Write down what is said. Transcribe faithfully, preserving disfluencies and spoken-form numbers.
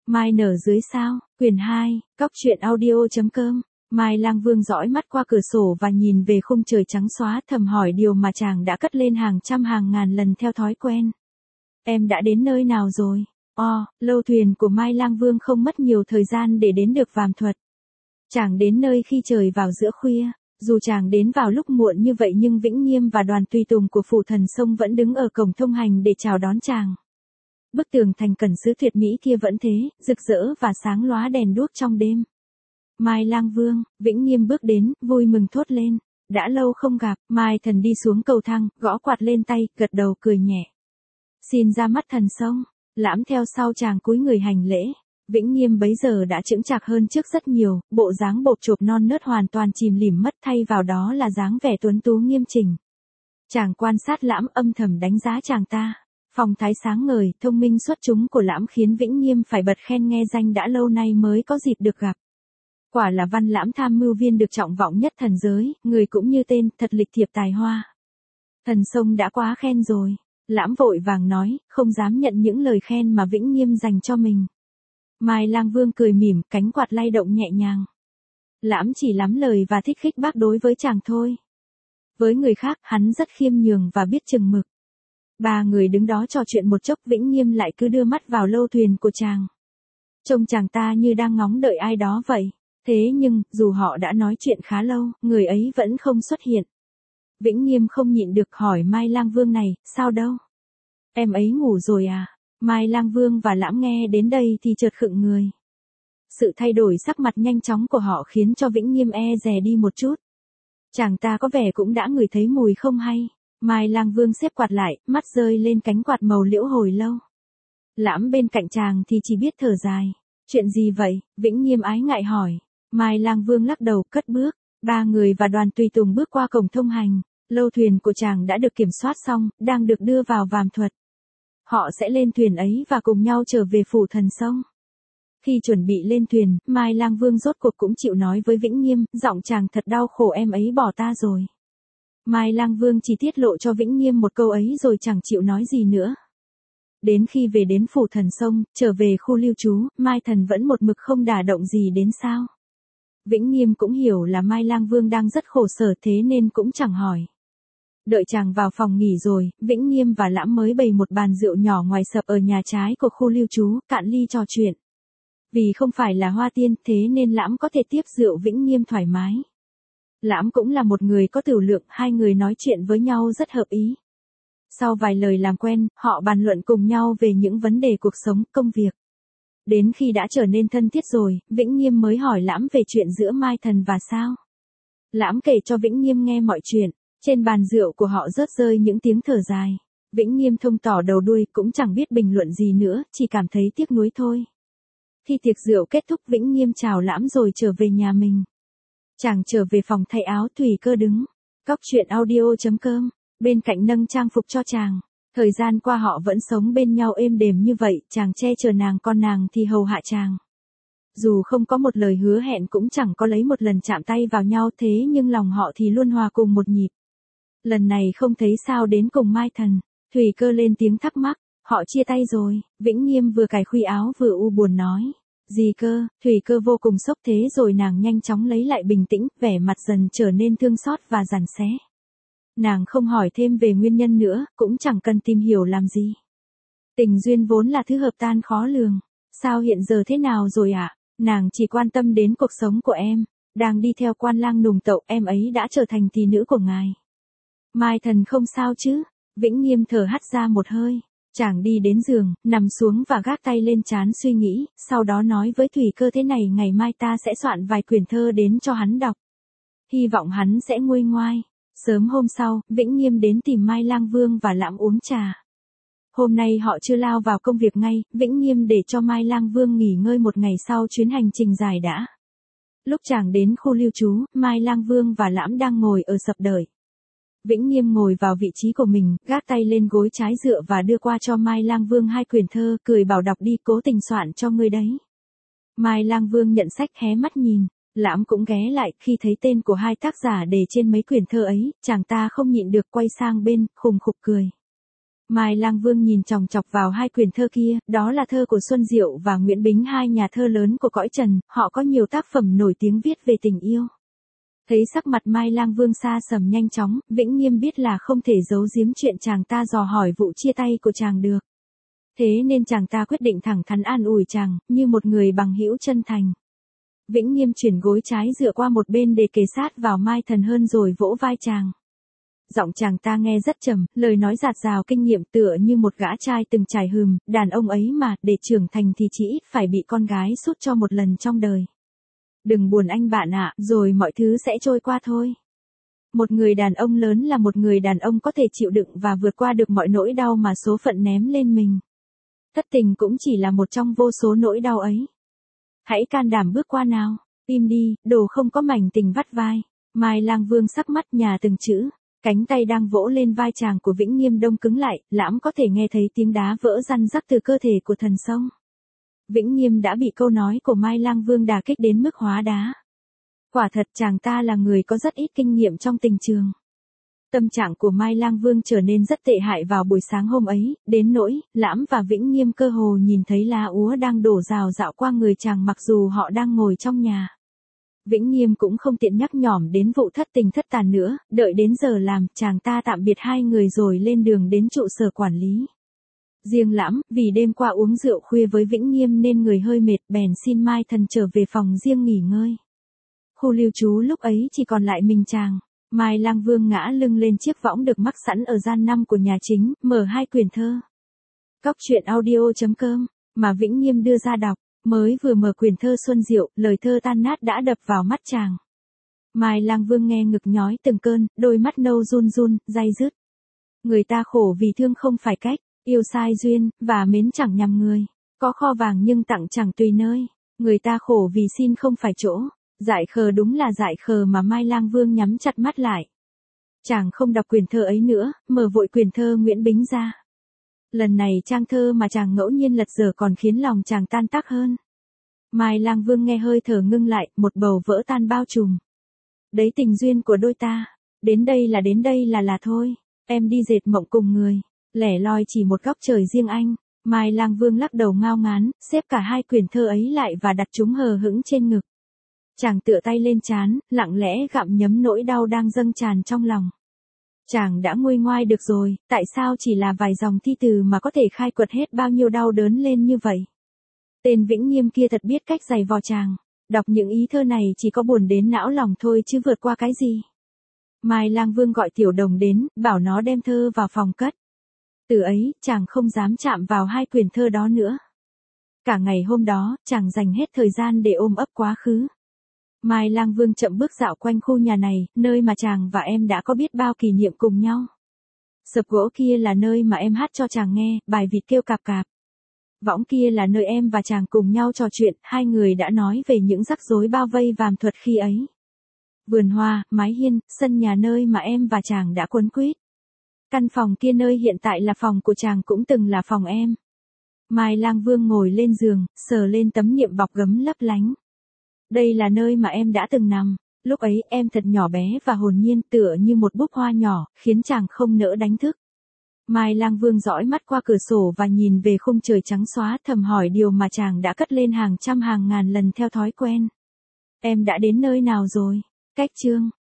Mai nở dưới sao, quyển hai, cóc truyện audio.com. Mai Lang Vương dõi mắt qua cửa sổ và nhìn về khung trời trắng xóa, thầm hỏi điều mà chàng đã cất lên hàng trăm hàng ngàn lần theo thói quen. Em đã đến nơi nào rồi? O, lâu thuyền của Mai Lang Vương không mất nhiều thời gian để đến được Vàm Thuật. Chàng đến nơi khi trời vào giữa khuya. Dù chàng đến vào lúc muộn như vậy nhưng Vĩnh Nghiêm và đoàn tùy tùng của phủ thần sông vẫn đứng ở cổng thông hành để chào đón chàng. Bức tường thành cẩn sứ tuyệt mỹ kia vẫn thế, rực rỡ và sáng lóa đèn đuốc trong đêm. Mai Lang Vương, Vĩnh Nghiêm bước đến, vui mừng thốt lên. Đã lâu không gặp, Mai Thần đi xuống cầu thang, gõ quạt lên tay, gật đầu cười nhẹ. Xin ra mắt thần sông. Lãm theo sau chàng cúi người hành lễ. Vĩnh Nghiêm bấy giờ đã chững chạc hơn trước rất nhiều, bộ dáng bộp chộp non nớt hoàn toàn chìm lìm mất, thay vào đó là dáng vẻ tuấn tú nghiêm chỉnh. Chàng quan sát Lãm âm thầm đánh giá chàng ta. Phong thái sáng ngời, thông minh xuất chúng của Lãm khiến Vĩnh Nghiêm phải bật khen nghe danh đã lâu nay mới có dịp được gặp. Quả là văn Lãm tham mưu viên được trọng vọng nhất thần giới, người cũng như tên, thật lịch thiệp tài hoa. Thần sông đã quá khen rồi. Lãm vội vàng nói, không dám nhận những lời khen mà Vĩnh Nghiêm dành cho mình. Mai Lang Vương cười mỉm, cánh quạt lay động nhẹ nhàng. Lãm chỉ lắm lời và thích khích bác đối với chàng thôi. Với người khác, hắn rất khiêm nhường và biết chừng mực. Ba người đứng đó trò chuyện một chốc, Vĩnh Nghiêm lại cứ đưa mắt vào lâu thuyền của chàng. Trông chàng ta như đang ngóng đợi ai đó vậy. Thế nhưng, dù họ đã nói chuyện khá lâu, người ấy vẫn không xuất hiện. Vĩnh Nghiêm không nhịn được hỏi Mai Lang Vương này, sao đâu? Em ấy ngủ rồi à? Mai Lang Vương và Lãm nghe đến đây thì chợt khựng người. Sự thay đổi sắc mặt nhanh chóng của họ khiến cho Vĩnh Nghiêm e dè đi một chút. Chàng ta có vẻ cũng đã ngửi thấy mùi không hay. Mai Lang Vương xếp quạt lại, mắt rơi lên cánh quạt màu liễu hồi lâu. Lãm bên cạnh chàng thì chỉ biết thở dài. Chuyện gì vậy? Vĩnh Nghiêm ái ngại hỏi. Mai Lang Vương lắc đầu, cất bước. Ba người và đoàn tùy tùng bước qua cổng thông hành. Lâu thuyền của chàng đã được kiểm soát xong, đang được đưa vào Vàm Thuật. Họ sẽ lên thuyền ấy và cùng nhau trở về phủ thần sông. Khi chuẩn bị lên thuyền, Mai Lang Vương rốt cuộc cũng chịu nói với Vĩnh Nghiêm, giọng chàng thật đau khổ, em ấy bỏ ta rồi. Mai Lang Vương chỉ tiết lộ cho Vĩnh Nghiêm một câu ấy rồi chẳng chịu nói gì nữa. Đến khi về đến phủ thần sông, trở về khu lưu trú, Mai Thần vẫn một mực không đả động gì đến sao. Vĩnh Nghiêm cũng hiểu là Mai Lang Vương đang rất khổ sở, thế nên cũng chẳng hỏi. Đợi chàng vào phòng nghỉ rồi, Vĩnh Nghiêm và Lãm mới bày một bàn rượu nhỏ ngoài sập ở nhà trái của khu lưu trú, cạn ly trò chuyện. Vì không phải là hoa tiên, thế nên Lãm có thể tiếp rượu Vĩnh Nghiêm thoải mái. Lãm cũng là một người có tửu lượng, hai người nói chuyện với nhau rất hợp ý. Sau vài lời làm quen, họ bàn luận cùng nhau về những vấn đề cuộc sống, công việc. Đến khi đã trở nên thân thiết rồi, Vĩnh Nghiêm mới hỏi Lãm về chuyện giữa Mai Thần và sao. Lãm kể cho Vĩnh Nghiêm nghe mọi chuyện. Trên bàn rượu của họ rớt rơi những tiếng thở dài. Vĩnh Nghiêm thông tỏ đầu đuôi, cũng chẳng biết bình luận gì nữa, chỉ cảm thấy tiếc nuối thôi. Khi tiệc rượu kết thúc, Vĩnh Nghiêm chào Lãm rồi trở về nhà mình. Chàng trở về phòng thay áo, Thủy Cơ đứng. Cóc truyện audio.com. Bên cạnh nâng trang phục cho chàng. Thời gian qua họ vẫn sống bên nhau êm đềm như vậy, chàng che chở nàng, con nàng thì hầu hạ chàng. Dù không có một lời hứa hẹn cũng chẳng có lấy một lần chạm tay vào nhau, thế nhưng lòng họ thì luôn hòa cùng một nhịp. Lần này không thấy sao đến cùng Mai Thần. Thủy Cơ lên tiếng thắc mắc. Họ chia tay rồi. Vĩnh Nghiêm vừa cài khuy áo vừa u buồn nói. Gì cơ? Thủy Cơ vô cùng sốc, thế rồi nàng nhanh chóng lấy lại bình tĩnh, vẻ mặt dần trở nên thương xót và giằn xé. Nàng không hỏi thêm về nguyên nhân nữa, cũng chẳng cần tìm hiểu làm gì. Tình duyên vốn là thứ hợp tan khó lường. Sao hiện giờ thế nào rồi ạ? À? Nàng chỉ quan tâm đến cuộc sống của em. Đang đi theo quan lang nùng tậu, em ấy đã trở thành tỷ nữ của ngài. Mai Thần không sao chứ? Vĩnh Nghiêm thở hắt ra một hơi. Chàng đi đến giường, nằm xuống và gác tay lên trán suy nghĩ, sau đó nói với Thủy Cơ thế này, ngày mai ta sẽ soạn vài quyển thơ đến cho hắn đọc. Hy vọng hắn sẽ nguôi ngoai. Sớm hôm sau, Vĩnh Nghiêm đến tìm Mai Lang Vương và Lãm uống trà. Hôm nay họ chưa lao vào công việc ngay, Vĩnh Nghiêm để cho Mai Lang Vương nghỉ ngơi một ngày sau chuyến hành trình dài đã. Lúc chàng đến khu lưu trú, Mai Lang Vương và Lãm đang ngồi ở sập đợi. Vĩnh Nghiêm ngồi vào vị trí của mình, gác tay lên gối trái dựa và đưa qua cho Mai Lang Vương hai quyển thơ, cười bảo đọc đi, cố tình soạn cho ngươi đấy. Mai Lang Vương nhận sách hé mắt nhìn. Lãm cũng ghé lại, khi thấy tên của hai tác giả đề trên mấy quyển thơ ấy, chàng ta không nhịn được quay sang bên, khùng khục cười. Mai Lang Vương nhìn chòng chọc vào hai quyển thơ kia, đó là thơ của Xuân Diệu và Nguyễn Bính, hai nhà thơ lớn của cõi trần, họ có nhiều tác phẩm nổi tiếng viết về tình yêu. Thấy sắc mặt Mai Lang Vương xa sầm nhanh chóng, Vĩnh Nghiêm biết là không thể giấu giếm chuyện chàng ta dò hỏi vụ chia tay của chàng được. Thế nên chàng ta quyết định thẳng thắn an ủi chàng, như một người bằng hữu chân thành. Vĩnh Nghiêm chuyển gối trái dựa qua một bên để kề sát vào Mai Thần Hơn rồi vỗ vai chàng. Giọng chàng ta nghe rất trầm, lời nói dạt dào kinh nghiệm tựa như một gã trai từng trải hừm, đàn ông ấy mà, để trưởng thành thì chỉ ít phải bị con gái sút cho một lần trong đời. Đừng buồn anh bạn ạ, rồi mọi thứ sẽ trôi qua thôi. Một người đàn ông lớn là một người đàn ông có thể chịu đựng và vượt qua được mọi nỗi đau mà số phận ném lên mình. Thất tình cũng chỉ là một trong vô số nỗi đau ấy. Hãy can đảm bước qua nào, im đi, đồ không có mảnh tình vắt vai. Mai Lang Vương sắc mắt nhà từng chữ. Cánh tay đang vỗ lên vai chàng của Vĩnh Nghiêm đông cứng lại, Lãm có thể nghe thấy tiếng đá vỡ răn rắc từ cơ thể của thần sông. Vĩnh Nghiêm đã bị câu nói của Mai Lang Vương đả kích đến mức hóa đá. Quả thật chàng ta là người có rất ít kinh nghiệm trong tình trường. Tâm trạng của Mai Lang Vương trở nên rất tệ hại vào buổi sáng hôm ấy, đến nỗi, Lãm và Vĩnh Nghiêm cơ hồ nhìn thấy lá úa đang đổ rào rạo qua người chàng mặc dù họ đang ngồi trong nhà. Vĩnh Nghiêm cũng không tiện nhắc nhỏm đến vụ thất tình thất tàn nữa, đợi đến giờ làm, chàng ta tạm biệt hai người rồi lên đường đến trụ sở quản lý. Riêng Lãm, vì đêm qua uống rượu khuya với Vĩnh Nghiêm nên người hơi mệt, bèn xin Mai Thần trở về phòng riêng nghỉ ngơi. Khu lưu trú lúc ấy chỉ còn lại mình chàng. Mai Lang Vương ngã lưng lên chiếc võng được mắc sẵn ở gian năm của nhà chính, mở hai quyển thơ. Cóc truyện audio chấm com, mà Vĩnh Nghiêm đưa ra đọc. Mới vừa mở quyển thơ Xuân Diệu, lời thơ tan nát đã đập vào mắt chàng. Mai Lang Vương nghe ngực nhói từng cơn, đôi mắt nâu run run, day dứt. Người ta khổ vì thương không phải cách, yêu sai duyên, và mến chẳng nhằm người. Có kho vàng nhưng tặng chẳng tùy nơi. Người ta khổ vì xin không phải chỗ. Dại khờ đúng là dại khờ mà Mai Lang Vương nhắm chặt mắt lại. Chàng không đọc quyển thơ ấy nữa, mở vội quyển thơ Nguyễn Bính ra. Lần này trang thơ mà chàng ngẫu nhiên lật dở còn khiến lòng chàng tan tác hơn. Mai Lang Vương nghe hơi thở ngưng lại, một bầu vỡ tan bao trùm. Đấy tình duyên của đôi ta, đến đây là đến đây là là thôi, em đi dệt mộng cùng người, lẻ loi chỉ một góc trời riêng anh. Mai Lang Vương lắc đầu ngao ngán, xếp cả hai quyển thơ ấy lại và đặt chúng hờ hững trên ngực. Chàng tựa tay lên trán, lặng lẽ gặm nhấm nỗi đau đang dâng tràn trong lòng. Chàng đã nguôi ngoai được rồi, tại sao chỉ là vài dòng thi từ mà có thể khai quật hết bao nhiêu đau đớn lên như vậy? Tên Vĩnh Nghiêm kia thật biết cách giày vò chàng, đọc những ý thơ này chỉ có buồn đến não lòng thôi chứ vượt qua cái gì. Mai Lang Vương gọi Tiểu Đồng đến, bảo nó đem thơ vào phòng cất. Từ ấy, chàng không dám chạm vào hai quyển thơ đó nữa. Cả ngày hôm đó, chàng dành hết thời gian để ôm ấp quá khứ. Mai Lang Vương chậm bước dạo quanh khu nhà này, nơi mà chàng và em đã có biết bao kỷ niệm cùng nhau. Sập gỗ kia là nơi mà em hát cho chàng nghe, bài vịt kêu cạp cạp. Võng kia là nơi em và chàng cùng nhau trò chuyện, hai người đã nói về những rắc rối bao vây vàm thuật khi ấy. Vườn hoa, mái hiên, sân nhà nơi mà em và chàng đã quấn quýt. Căn phòng kia nơi hiện tại là phòng của chàng cũng từng là phòng em. Mai Lang Vương ngồi lên giường, sờ lên tấm niệm bọc gấm lấp lánh. Đây là nơi mà em đã từng nằm, lúc ấy em thật nhỏ bé và hồn nhiên tựa như một búp hoa nhỏ, khiến chàng không nỡ đánh thức. Mai Lang Vương dõi mắt qua cửa sổ và nhìn về khung trời trắng xóa thầm hỏi điều mà chàng đã cất lên hàng trăm hàng ngàn lần theo thói quen. Em đã đến nơi nào rồi? Cách chương